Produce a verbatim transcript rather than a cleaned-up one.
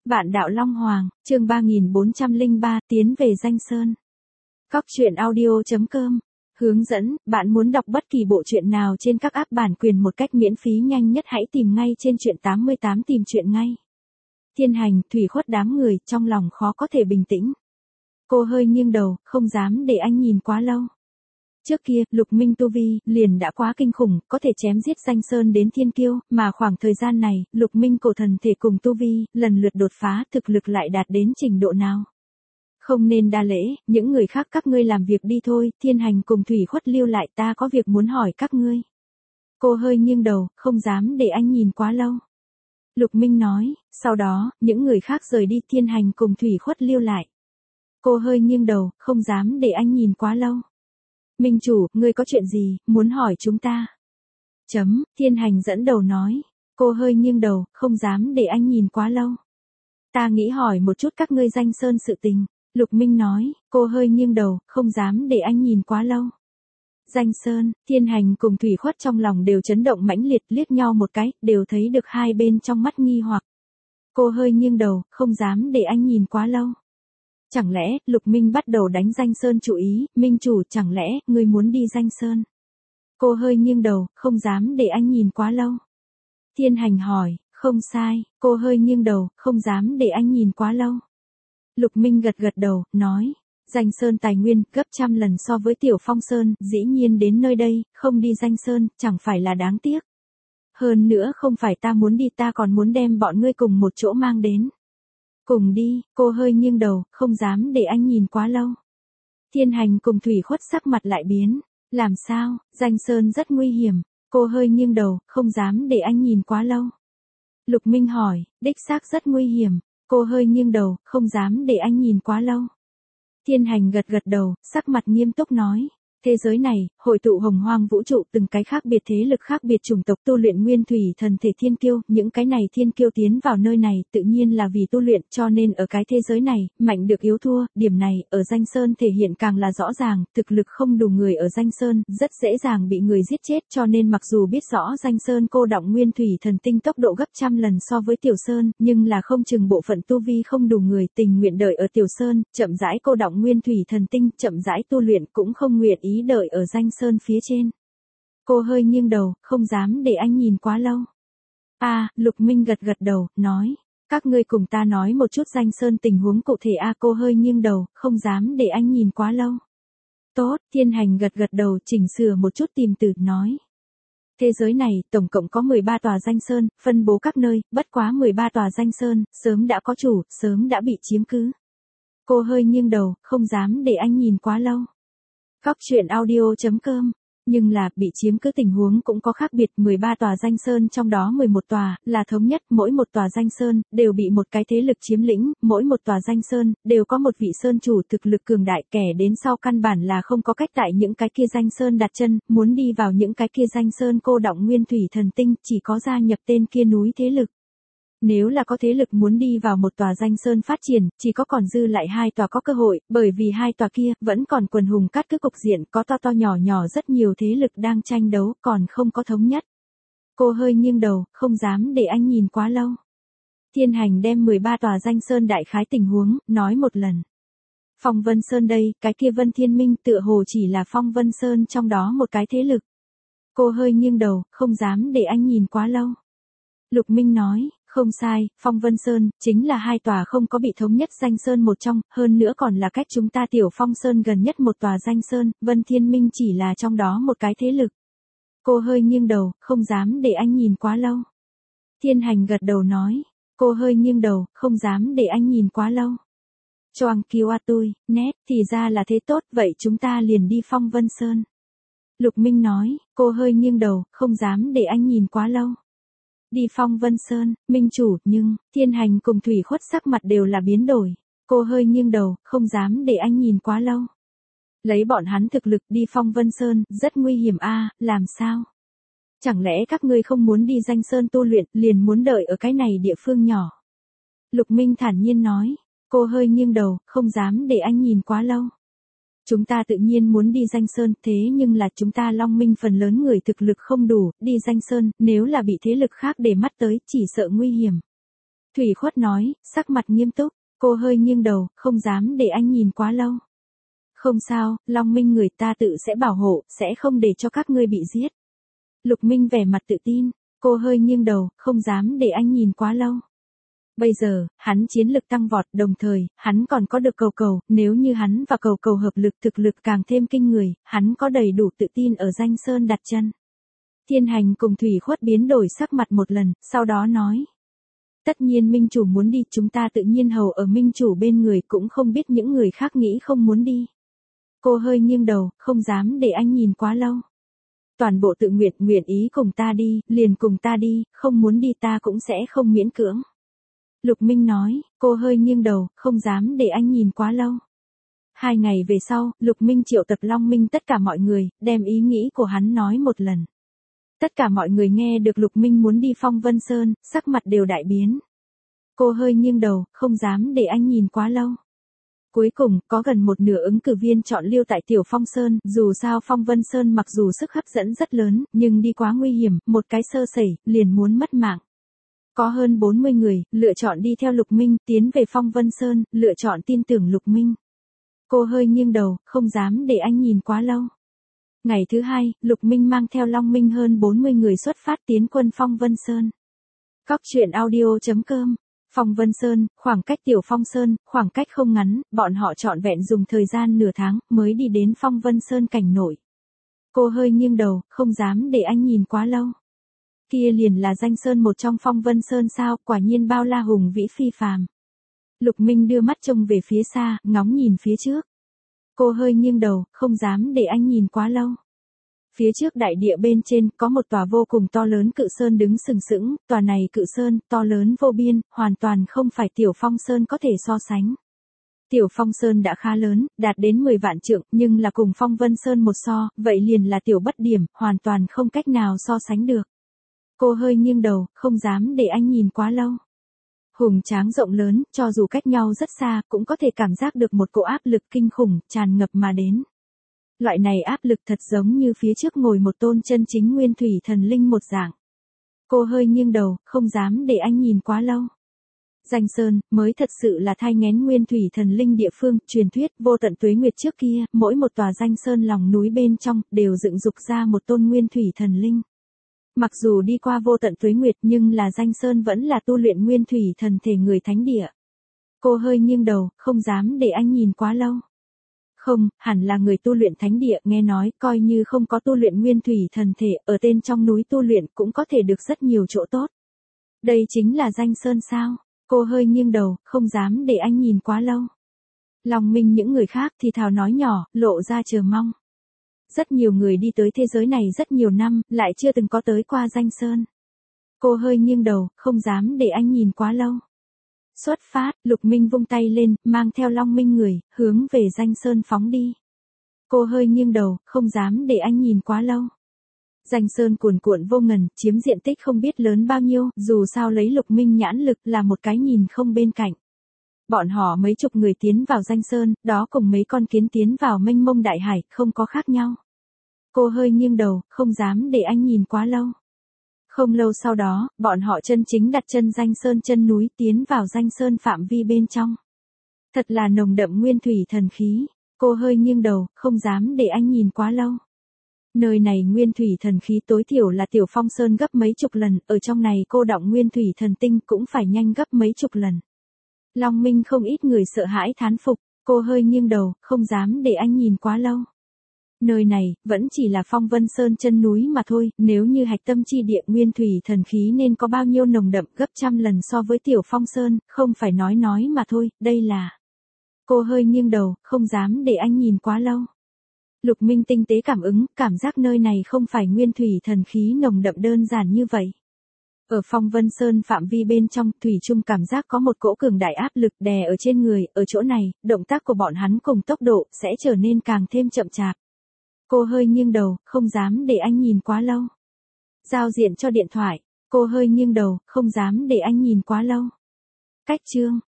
Vạn đạo Long Hoàng, chương ba nghìn bốn trăm lẻ ba, tiến về Danh Sơn. Cóc truyện audio chấm com. Hướng dẫn, bạn muốn đọc bất kỳ bộ truyện nào trên các app bản quyền một cách miễn phí nhanh nhất hãy tìm ngay trên truyện tám mươi tám tìm truyện ngay. Thiên Hành, thủy khuất đám người, trong lòng khó có thể bình tĩnh. Cô hơi nghiêng đầu, không dám để anh nhìn quá lâu. Trước kia, Lục Minh tu vi, liền đã quá kinh khủng, có thể chém giết Danh Sơn đến thiên kiêu, mà khoảng thời gian này, Lục Minh cổ thần thể cùng tu vi, lần lượt đột phá, thực lực lại đạt đến trình độ nào. Không nên đa lễ, những người khác các ngươi làm việc đi thôi, Thiên Hành cùng thủy khuất lưu lại, ta có việc muốn hỏi các ngươi. Cô hơi nghiêng đầu, không dám để anh nhìn quá lâu. Lục Minh nói, sau đó, những người khác rời đi, Thiên Hành cùng thủy khuất lưu lại. Cô hơi nghiêng đầu, không dám để anh nhìn quá lâu. Minh chủ, ngươi có chuyện gì, muốn hỏi chúng ta? Chấm, Thiên Hành dẫn đầu nói. Cô hơi nghiêng đầu, không dám để anh nhìn quá lâu. Ta nghĩ hỏi một chút các ngươi Danh Sơn sự tình. Lục Minh nói, cô hơi nghiêng đầu, không dám để anh nhìn quá lâu. Danh Sơn, Thiên Hành cùng thủy khuất trong lòng đều chấn động mãnh liệt, liếc nhau một cái, đều thấy được hai bên trong mắt nghi hoặc. Cô hơi nghiêng đầu, không dám để anh nhìn quá lâu. Chẳng lẽ, Lục Minh bắt đầu đánh Danh Sơn chủ ý, Minh chủ, chẳng lẽ, ngươi muốn đi Danh Sơn? Cô hơi nghiêng đầu, không dám để anh nhìn quá lâu. Thiên Hành hỏi, không sai, cô hơi nghiêng đầu, không dám để anh nhìn quá lâu. Lục Minh gật gật đầu, nói, Danh Sơn tài nguyên, gấp trăm lần so với Tiểu Phong Sơn, dĩ nhiên đến nơi đây, không đi Danh Sơn, chẳng phải là đáng tiếc. Hơn nữa không phải ta muốn đi, ta còn muốn đem bọn ngươi cùng một chỗ mang đến. Cùng đi, cô hơi nghiêng đầu, không dám để anh nhìn quá lâu. Thiên Hành cùng thủy khuất sắc mặt lại biến. Làm sao, Danh Sơn rất nguy hiểm. Cô hơi nghiêng đầu, không dám để anh nhìn quá lâu. Lục Minh hỏi, đích xác rất nguy hiểm. Cô hơi nghiêng đầu, không dám để anh nhìn quá lâu. Thiên Hành gật gật đầu, sắc mặt nghiêm túc nói. Thế giới này, hội tụ hồng hoang vũ trụ, từng cái khác biệt thế lực khác biệt chủng tộc tu luyện nguyên thủy thần thể thiên kiêu, những cái này thiên kiêu tiến vào nơi này, tự nhiên là vì tu luyện, cho nên ở cái thế giới này, mạnh được yếu thua, điểm này, ở Danh Sơn thể hiện càng là rõ ràng, thực lực không đủ người ở Danh Sơn, rất dễ dàng bị người giết chết, cho nên mặc dù biết rõ Danh Sơn cô đọng nguyên thủy thần tinh tốc độ gấp trăm lần so với Tiểu Sơn, nhưng là không chừng bộ phận tu vi không đủ người, tình nguyện đợi ở Tiểu Sơn, chậm rãi cô đọng nguyên thủy thần tinh, chậm rãi tu luyện cũng không nguyện ý đợi ở Danh Sơn phía trên. Cô hơi nghiêng đầu, không dám để anh nhìn quá lâu. À, Lục Minh gật gật đầu, nói, các ngươi cùng ta nói một chút Danh Sơn tình huống cụ thể. A, cô hơi nghiêng đầu, không dám để anh nhìn quá lâu. Tốt, Thiên Hành gật gật đầu, chỉnh sửa một chút tìm từ, nói. Thế giới này, tổng cộng có mười ba tòa Danh Sơn, phân bố các nơi, bất quá mười ba tòa Danh Sơn, sớm đã có chủ, sớm đã bị chiếm cứ. Cô hơi nghiêng đầu, không dám để anh nhìn quá lâu. Cóc truyện audio chấm com. Nhưng là, bị chiếm cứ tình huống cũng có khác biệt, mười ba tòa Danh Sơn trong đó mười một tòa, là thống nhất, mỗi một tòa Danh Sơn, đều bị một cái thế lực chiếm lĩnh, mỗi một tòa Danh Sơn, đều có một vị Sơn chủ thực lực cường đại, kẻ đến sau căn bản là không có cách tại những cái kia Danh Sơn đặt chân, muốn đi vào những cái kia Danh Sơn cô đọng nguyên thủy thần tinh, chỉ có gia nhập tên kia núi thế lực. Nếu là có thế lực muốn đi vào một tòa Danh Sơn phát triển, chỉ có còn dư lại hai tòa có cơ hội, bởi vì hai tòa kia, vẫn còn quần hùng cát cứ cục diện, có to to nhỏ nhỏ rất nhiều thế lực đang tranh đấu, còn không có thống nhất. Cô hơi nghiêng đầu, không dám để anh nhìn quá lâu. Thiên Hành đem mười ba tòa Danh Sơn đại khái tình huống, nói một lần. Phong Vân Sơn đây, cái kia Vân Thiên Minh tựa hồ chỉ là Phong Vân Sơn trong đó một cái thế lực. Cô hơi nghiêng đầu, không dám để anh nhìn quá lâu. Lục Minh nói, không sai, Phong Vân Sơn, chính là hai tòa không có bị thống nhất Danh Sơn một trong, hơn nữa còn là cách chúng ta Tiểu Phong Sơn gần nhất một tòa Danh Sơn, Vân Thiên Minh chỉ là trong đó một cái thế lực. Cô hơi nghiêng đầu, không dám để anh nhìn quá lâu. Thiên Hành gật đầu nói, cô hơi nghiêng đầu, không dám để anh nhìn quá lâu. Choang kiêu a tui, nét, thì ra là thế, tốt, vậy chúng ta liền đi Phong Vân Sơn. Lục Minh nói, cô hơi nghiêng đầu, không dám để anh nhìn quá lâu. Đi Phong Vân Sơn, Minh chủ, nhưng, Thiên Hành cùng thủy khuất sắc mặt đều là biến đổi. Cô hơi nghiêng đầu, không dám để anh nhìn quá lâu. Lấy bọn hắn thực lực đi Phong Vân Sơn, rất nguy hiểm a, làm sao? Chẳng lẽ các ngươi không muốn đi Danh Sơn tu luyện, liền muốn đợi ở cái này địa phương nhỏ? Lục Minh thản nhiên nói, cô hơi nghiêng đầu, không dám để anh nhìn quá lâu. Chúng ta tự nhiên muốn đi Danh Sơn, thế nhưng là chúng ta Long Minh phần lớn người thực lực không đủ, đi Danh Sơn, nếu là bị thế lực khác để mắt tới, chỉ sợ nguy hiểm. Thủy Khuất nói, sắc mặt nghiêm túc. Cô hơi nghiêng đầu, không dám để anh nhìn quá lâu. Không sao, Long Minh người ta tự sẽ bảo hộ, sẽ không để cho các ngươi bị giết. Lục Minh vẻ mặt tự tin. Cô hơi nghiêng đầu, không dám để anh nhìn quá lâu. Bây giờ, hắn chiến lực tăng vọt, đồng thời, hắn còn có được cầu cầu, nếu như hắn và cầu cầu hợp lực thực lực càng thêm kinh người, hắn có đầy đủ tự tin ở Danh Sơn đặt chân. Thiên Hành cùng Thủy Khuất biến đổi sắc mặt một lần, sau đó nói. Tất nhiên Minh Chủ muốn đi, chúng ta tự nhiên hầu ở Minh Chủ bên người, cũng không biết những người khác nghĩ không muốn đi. Cô hơi nghiêng đầu, không dám để anh nhìn quá lâu. Toàn bộ tự nguyện, nguyện ý cùng ta đi, liền cùng ta đi, không muốn đi ta cũng sẽ không miễn cưỡng. Lục Minh nói, cô hơi nghiêng đầu, không dám để anh nhìn quá lâu. Hai ngày về sau, Lục Minh triệu tập Long Minh tất cả mọi người, đem ý nghĩ của hắn nói một lần. Tất cả mọi người nghe được Lục Minh muốn đi Phong Vân Sơn, sắc mặt đều đại biến. Cô hơi nghiêng đầu, không dám để anh nhìn quá lâu. Cuối cùng, có gần một nửa ứng cử viên chọn lưu tại Tiểu Phong Sơn, dù sao Phong Vân Sơn mặc dù sức hấp dẫn rất lớn, nhưng đi quá nguy hiểm, một cái sơ sẩy, liền muốn mất mạng. Có hơn bốn mươi người, lựa chọn đi theo Lục Minh, tiến về Phong Vân Sơn, lựa chọn tin tưởng Lục Minh. Cô hơi nghiêng đầu, không dám để anh nhìn quá lâu. Ngày thứ hai, Lục Minh mang theo Long Minh hơn bốn mươi người xuất phát tiến quân Phong Vân Sơn. Cóc truyện audio chấm com. Phong Vân Sơn, khoảng cách Tiểu Phong Sơn, khoảng cách không ngắn, bọn họ trọn vẹn dùng thời gian nửa tháng, mới đi đến Phong Vân Sơn cảnh nổi. Cô hơi nghiêng đầu, không dám để anh nhìn quá lâu. Kia liền là Danh Sơn một trong Phong Vân Sơn sao, quả nhiên bao la hùng vĩ phi phàm. Lục Minh đưa mắt trông về phía xa, ngóng nhìn phía trước. Cô hơi nghiêng đầu, không dám để anh nhìn quá lâu. Phía trước đại địa bên trên, có một tòa vô cùng to lớn cự sơn đứng sừng sững, tòa này cự sơn, to lớn vô biên, hoàn toàn không phải Tiểu Phong Sơn có thể so sánh. Tiểu Phong Sơn đã khá lớn, đạt đến mười vạn trượng, nhưng là cùng Phong Vân Sơn một so, vậy liền là tiểu bất điểm, hoàn toàn không cách nào so sánh được. Cô hơi nghiêng đầu, không dám để anh nhìn quá lâu. Hùng tráng rộng lớn, cho dù cách nhau rất xa, cũng có thể cảm giác được một cỗ áp lực kinh khủng, tràn ngập mà đến. Loại này áp lực thật giống như phía trước ngồi một tôn chân chính nguyên thủy thần linh một dạng. Cô hơi nghiêng đầu, không dám để anh nhìn quá lâu. Danh Sơn, mới thật sự là thai nghén nguyên thủy thần linh địa phương, truyền thuyết, vô tận tuế nguyệt trước kia, mỗi một tòa Danh Sơn lòng núi bên trong, đều dựng dục ra một tôn nguyên thủy thần linh. Mặc dù đi qua vô tận tuế nguyệt nhưng là Danh Sơn vẫn là tu luyện nguyên thủy thần thể người thánh địa. Cô hơi nghiêng đầu, không dám để anh nhìn quá lâu. Không, hẳn là người tu luyện thánh địa, nghe nói, coi như không có tu luyện nguyên thủy thần thể, ở tên trong núi tu luyện cũng có thể được rất nhiều chỗ tốt. Đây chính là Danh Sơn sao? Cô hơi nghiêng đầu, không dám để anh nhìn quá lâu. Long Minh những người khác thì thào nói nhỏ, lộ ra chờ mong. Rất nhiều người đi tới thế giới này rất nhiều năm, lại chưa từng có tới qua Danh Sơn. Cô hơi nghiêng đầu, không dám để anh nhìn quá lâu. Xuất phát, Lục Minh vung tay lên, mang theo Long Minh người, hướng về Danh Sơn phóng đi. Cô hơi nghiêng đầu, không dám để anh nhìn quá lâu. Danh Sơn cuồn cuộn vô ngần, chiếm diện tích không biết lớn bao nhiêu, dù sao lấy Lục Minh nhãn lực là một cái nhìn không bên cạnh. Bọn họ mấy chục người tiến vào Danh Sơn, đó cùng mấy con kiến tiến vào mênh mông đại hải, không có khác nhau. Cô hơi nghiêng đầu, không dám để anh nhìn quá lâu. Không lâu sau đó, bọn họ chân chính đặt chân Danh Sơn chân núi, tiến vào Danh Sơn phạm vi bên trong. Thật là nồng đậm nguyên thủy thần khí. Cô hơi nghiêng đầu, không dám để anh nhìn quá lâu. Nơi này nguyên thủy thần khí tối thiểu là Tiểu Phong Sơn gấp mấy chục lần, ở trong này cô đọng nguyên thủy thần tinh cũng phải nhanh gấp mấy chục lần. Long Minh không ít người sợ hãi thán phục, cô hơi nghiêng đầu, không dám để anh nhìn quá lâu. Nơi này, vẫn chỉ là Phong Vân Sơn chân núi mà thôi, nếu như hạch tâm chi địa nguyên thủy thần khí nên có bao nhiêu nồng đậm gấp trăm lần so với Tiểu Phong Sơn, không phải nói nói mà thôi, đây là... Cô hơi nghiêng đầu, không dám để anh nhìn quá lâu. Lục Minh tinh tế cảm ứng, cảm giác nơi này không phải nguyên thủy thần khí nồng đậm đơn giản như vậy. Ở Phong Vân Sơn phạm vi bên trong, thủy chung cảm giác có một cỗ cường đại áp lực đè ở trên người, ở chỗ này, động tác của bọn hắn cùng tốc độ sẽ trở nên càng thêm chậm chạp. Cô hơi nghiêng đầu, không dám để anh nhìn quá lâu. Giao diện cho điện thoại, cô hơi nghiêng đầu, không dám để anh nhìn quá lâu. Cách chương